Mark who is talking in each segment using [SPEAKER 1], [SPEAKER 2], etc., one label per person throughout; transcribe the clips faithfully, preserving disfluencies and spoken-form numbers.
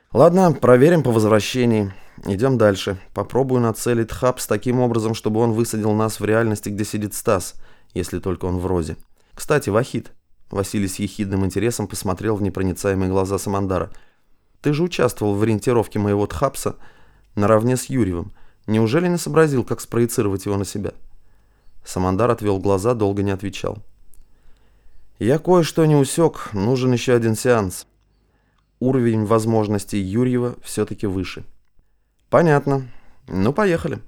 [SPEAKER 1] Ладно, проверим по возвращении. Идем дальше. Попробую нацелить Тхапс таким образом, чтобы он высадил нас в реальности, где сидит Стас, если только он в розе. Кстати, Вахид. Василий с ехидным интересом посмотрел в непроницаемые глаза Самандара. Ты же участвовал в ориентировке моего Тхапса наравне с Юрьевым. Неужели не сообразил, как спроецировать его на себя? Самандар отвел глаза, долго не отвечал. Я кое-что не усек, нужен еще один сеанс. Уровень возможностей Юрьева все-таки выше. Понятно. Ну, поехали.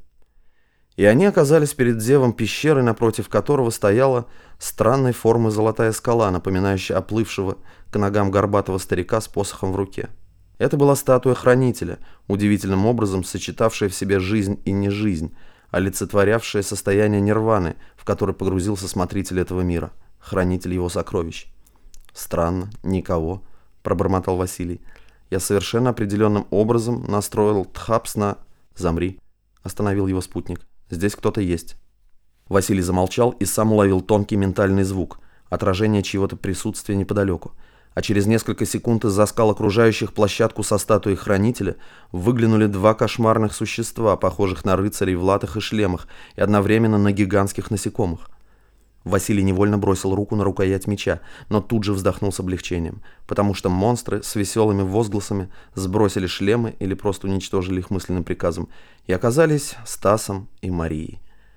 [SPEAKER 1] И они оказались перед зевом пещеры, напротив которого стояла странной формы золотая скала, напоминающая оплывшего к ногам горбатого старика с посохом в руке. Это была статуя хранителя, удивительным образом сочетавшая в себе жизнь и не жизнь, олицетворявшая состояние нирваны, в которое погрузился смотритель этого мира, хранитель его сокровищ. «Странно, никого», — пробормотал Василий. «Я совершенно определенным образом настроил Тхапс на...» «Замри», — остановил его спутник. «Здесь кто-то есть». Василий замолчал и сам уловил тонкий ментальный звук, отражение чьего-то присутствия неподалеку. А через несколько секунд из-за скал, окружающих площадку со статуей хранителя, выглянули два кошмарных существа, похожих на рыцарей в латах и шлемах, и одновременно на гигантских насекомых. Василий невольно бросил руку на рукоять меча, но тут же вздохнул с облегчением, потому что монстры с веселыми возгласами сбросили шлемы или просто уничтожили их мысленным приказом и оказались Стасом и Марией.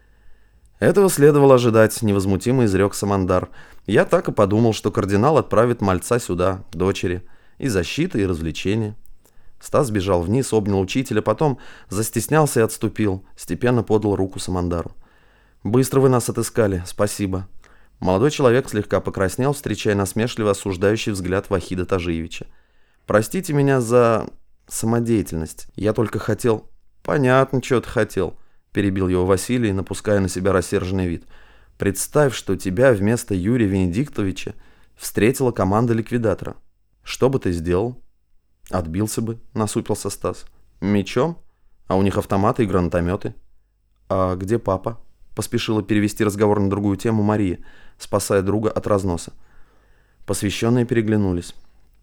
[SPEAKER 1] Этого следовало ожидать, невозмутимо изрек Самандар. Я так и подумал, что кардинал отправит мальца сюда, к дочери, и защита, и развлечения. Стас бежал вниз, обнял учителя, потом застеснялся и отступил, степенно подал руку Самандару. «Быстро вы нас отыскали, спасибо». Молодой человек слегка покраснел, встречая насмешливо осуждающий взгляд Вахида Тажиевича. «Простите меня за самодеятельность. Я только хотел...» «Понятно, что ты хотел», — перебил его Василий, напуская на себя рассерженный вид. «Представь, что тебя вместо Юрия Венедиктовича встретила команда ликвидатора. Что бы ты сделал?» «Отбился бы», — насупился Стас. «Мечом? А у них автоматы и гранатометы». «А где папа?» — поспешила перевести разговор на другую тему Мария, спасая друга от разноса. Посвященные переглянулись.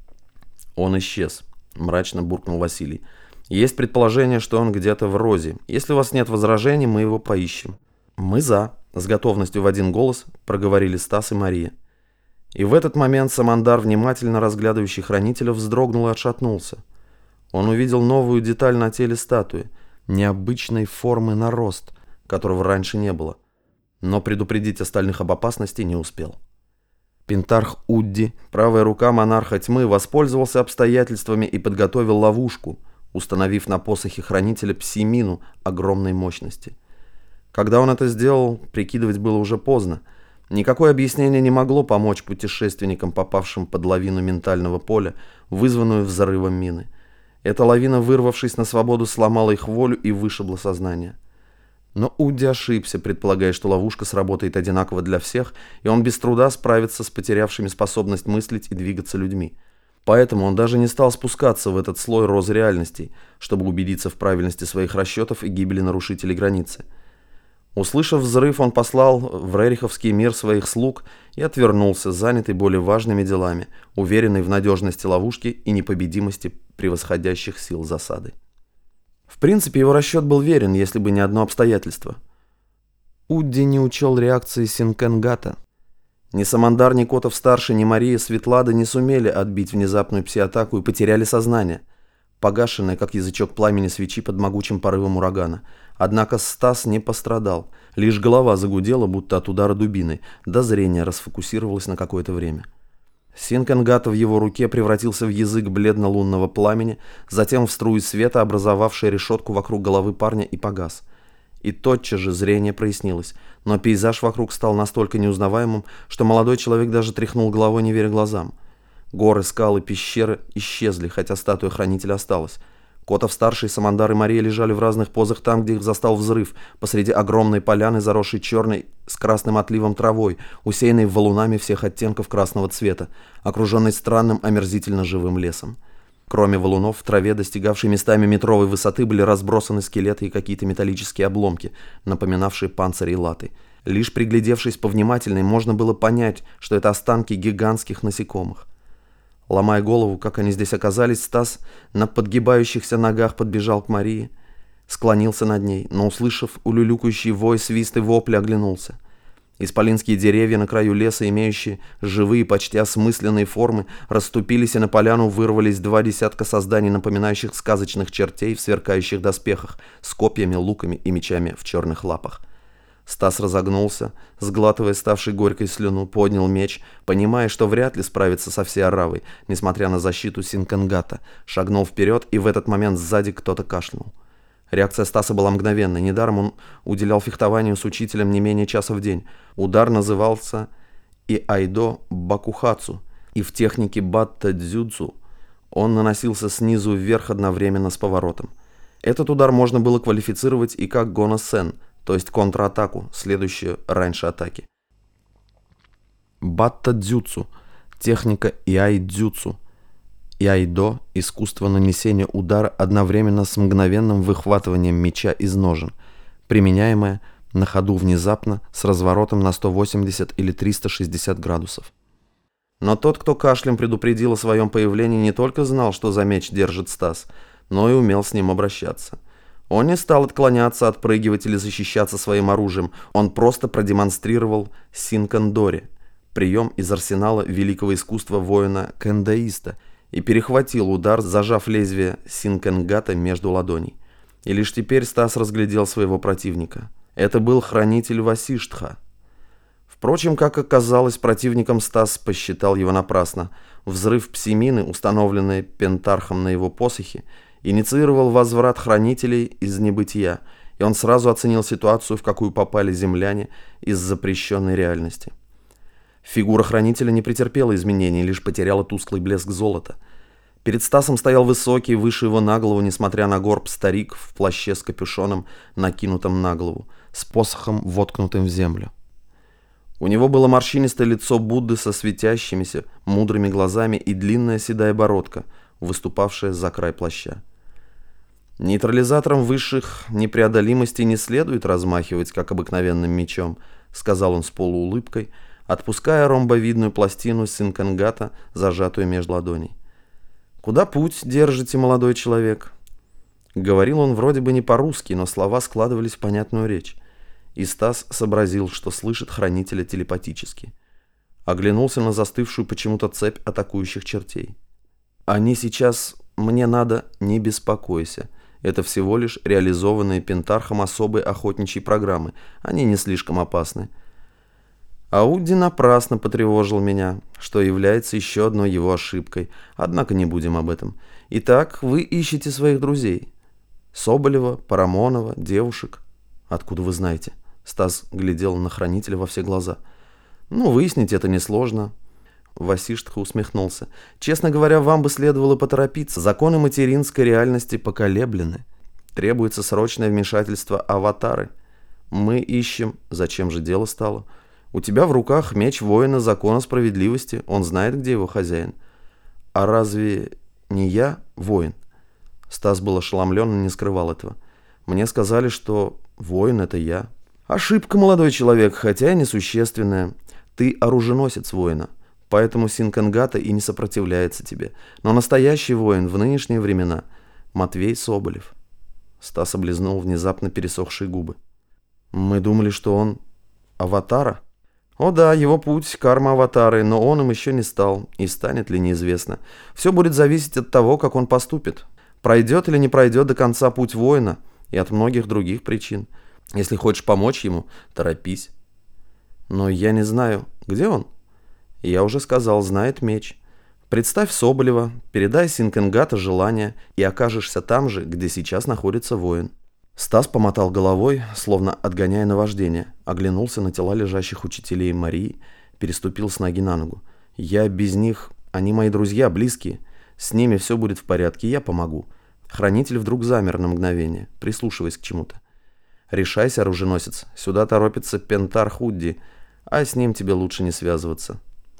[SPEAKER 1] «Он исчез», — мрачно буркнул Василий. «Есть предположение, что он где-то в розе. Если у вас нет возражений, мы его поищем». «Мы за», — с готовностью в один голос проговорили Стас и Мария. И в этот момент Самандар, внимательно разглядывающий хранителя, вздрогнул и отшатнулся. Он увидел новую деталь на теле статуи, необычной формы нарост, которого раньше не было, но предупредить остальных об опасности не успел. Пентарх Удди, правая рука монарха тьмы, воспользовался обстоятельствами и подготовил ловушку, установив на посохе хранителя пси-мину огромной мощности. Когда он это сделал, прикидывать было уже поздно. Никакое объяснение не могло помочь путешественникам, попавшим под лавину ментального поля, вызванную взрывом мины. Эта лавина, вырвавшись на свободу, сломала их волю и вышибла сознание. Но Удди ошибся, предполагая, что ловушка сработает одинаково для всех, и он без труда справится с потерявшими способность мыслить и двигаться людьми. Поэтому он даже не стал спускаться в этот слой розы реальностей, чтобы убедиться в правильности своих расчетов и гибели нарушителей границы. Услышав взрыв, он послал в Рериховский мир своих слуг и отвернулся, занятый более важными делами, уверенный в надежности ловушки и непобедимости превосходящих сил засады. В принципе, его расчет был верен, если бы не одно обстоятельство. Удди не учел реакции Синкенгата. Ни Самандар, ни Котов-старший, ни Мария Светлада не сумели отбить внезапную пси-атаку и потеряли сознание, погашенное, как язычок пламени свечи под могучим порывом урагана. Однако Стас не пострадал, лишь голова загудела, будто от удара дубиной, да зрение расфокусировалось на какое-то время. Синкенгат в его руке превратился в язык бледно-лунного пламени, затем в струю света, образовавшую решетку вокруг головы парня, и погас. И тотчас же зрение прояснилось, но пейзаж вокруг стал настолько неузнаваемым, что молодой человек даже тряхнул головой, не веря глазам. Горы, скалы, пещеры исчезли, хотя статуя хранителя осталась. Котов-старший, Самандар и Мария лежали в разных позах там, где их застал взрыв, посреди огромной поляны, заросшей черной с красным отливом травой, усеянной валунами всех оттенков красного цвета, окруженной странным омерзительно живым лесом. Кроме валунов, в траве, достигавшей местами метровой высоты, были разбросаны скелеты и какие-то металлические обломки, напоминавшие панцири и латы. Лишь приглядевшись повнимательней, можно было понять, что это останки гигантских насекомых. Ломая голову, как они здесь оказались, Стас на подгибающихся ногах подбежал к Марии, склонился над ней, но, услышав улюлюкающий вой, свист и вопли, оглянулся. Исполинские деревья на краю леса, имеющие живые, почти осмысленные формы, расступились, и на поляну вырвались два десятка созданий, напоминающих сказочных чертей в сверкающих доспехах, с копьями, луками и мечами в черных лапах. Стас разогнулся, сглатывая ставшей горькой слюну, поднял меч, понимая, что вряд ли справится со всей оравой, несмотря на защиту Синкангата, шагнул вперед, и в этот момент сзади кто-то кашлянул. Реакция Стаса была мгновенной. Недаром он уделял фехтованию с учителем не менее часа в день. Удар назывался Иайдо Бакухацу, и в технике Батта-дзюдзу он наносился снизу вверх одновременно с поворотом. Этот удар можно было квалифицировать и как гоносен, то есть контратаку, следующую раньше атаки. Батта-дзюдзу, техника Иайдзюдзу. Иайдо – искусство нанесения удара одновременно с мгновенным выхватыванием меча из ножен, применяемое на ходу внезапно с разворотом на сто восемьдесят или триста шестьдесят градусов. Но тот, кто кашлем предупредил о своем появлении, не только знал, что за меч держит Стас, но и умел с ним обращаться. Он не стал отклоняться, отпрыгивать или защищаться своим оружием, он просто продемонстрировал синкандори, прием из арсенала великого искусства воина-кэндаиста, и перехватил удар, зажав лезвие синкангата между ладоней. И лишь теперь Стас разглядел своего противника. Это был хранитель Васиштха. Впрочем, как оказалось, противником Стас посчитал его напрасно. Взрыв псимины, установленный Пентархом на его посохе, инициировал возврат хранителей из небытия, и он сразу оценил ситуацию, в какую попали земляне из запрещенной реальности. Фигура хранителя не претерпела изменений, лишь потеряла тусклый блеск золота. Перед Стасом стоял высокий, выше его на голову, несмотря на горб, старик в плаще с капюшоном, накинутым на голову, с посохом, воткнутым в землю. У него было морщинистое лицо Будды со светящимися, мудрыми глазами и длинная седая бородка, выступавшая за край плаща. «Нейтрализатором высших непреодолимостей не следует размахивать, как обыкновенным мечом», — сказал он с полуулыбкой, отпуская ромбовидную пластину синкангата, зажатую меж ладоней. «Куда путь держите, молодой человек?» Говорил он вроде бы не по-русски, но слова складывались в понятную речь. И Стас сообразил, что слышит хранителя телепатически. Оглянулся на застывшую почему-то цепь атакующих чертей. «Они сейчас... Мне надо... Не беспокойся. Это всего лишь реализованные Пентархом особые охотничьи программы. Они не слишком опасны. Ауди напрасно потревожил меня, что является еще одной его ошибкой. Однако не будем об этом. Итак, вы ищете своих друзей. Соболева, Парамонова, девушек. Откуда вы знаете?» Стас глядел на хранителя во все глаза. «Ну, выяснить это несложно». Васиштха усмехнулся. «Честно говоря, вам бы следовало поторопиться. Законы материнской реальности поколеблены. Требуется срочное вмешательство аватары. Мы ищем... Зачем же дело стало? У тебя в руках меч воина закона справедливости. Он знает, где его хозяин. А разве не я воин?» Стас был ошеломлен и не скрывал этого. «Мне сказали, что воин — это я». «Ошибка, молодой человек, хотя и несущественная. Ты оруженосец воина, поэтому Синкангата и не сопротивляется тебе. Но настоящий воин в нынешние времена — Матвей Соболев». Стас облизнул внезапно пересохшие губы. «Мы думали, что он аватара?» «О да, его путь — карма аватары, но он им еще не стал, и станет ли неизвестно. Все будет зависеть от того, как он поступит. Пройдет или не пройдет до конца путь воина, и от многих других причин. Если хочешь помочь ему, торопись». «Но я не знаю, где он?» «Я уже сказал, знает меч. Представь Соболева, передай Синкангата желание, и окажешься там же, где сейчас находится воин». Стас помотал головой, словно отгоняя наваждение, оглянулся на тела лежащих учителей Марии, переступил с ноги на ногу. «Я без них... Они мои друзья, близкие. С ними все будет в порядке, я помогу». Хранитель вдруг замер на мгновение, прислушиваясь к чему-то. «Решайся, оруженосец, сюда торопится Пентарх Удди, а с ним тебе лучше не связываться».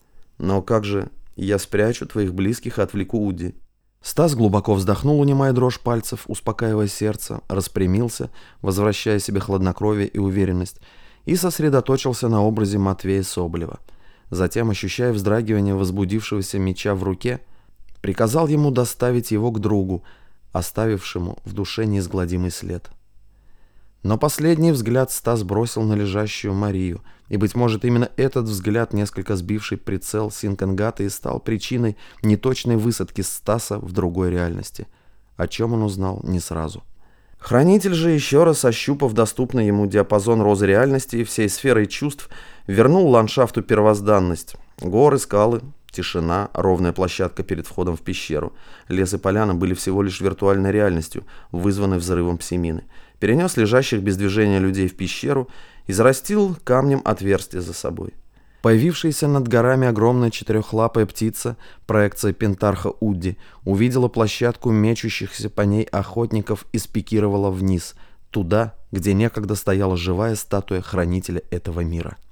[SPEAKER 1] «Но как же я спрячу твоих близких и отвлеку Удди?» Стас глубоко вздохнул, унимая дрожь пальцев, успокаивая сердце, распрямился, возвращая себе хладнокровие и уверенность, и сосредоточился на образе Матвея Соболева. Затем, ощущая вздрагивание возбудившегося меча в руке, приказал ему доставить его к другу, оставившему в душе неизгладимый след. Но последний взгляд Стас бросил на лежащую Марию, и, быть может, именно этот взгляд, несколько сбивший прицел Синкангата, и стал причиной неточной высадки Стаса в другой реальности, о чем он узнал не сразу. Хранитель же, еще раз ощупав доступный ему диапазон розы реальности и всей сферой чувств, вернул ландшафту первозданность. Горы, скалы, тишина, ровная площадка перед входом в пещеру. Лес и поляна были всего лишь виртуальной реальностью, вызванной взрывом псимины. Перенес лежащих без движения людей в пещеру и зарастил камнем отверстие за собой. Появившаяся над горами огромная четырехлапая птица, проекция Пентарха Удди, увидела площадку мечущихся по ней охотников и спикировала вниз, туда, где некогда стояла живая статуя хранителя этого мира.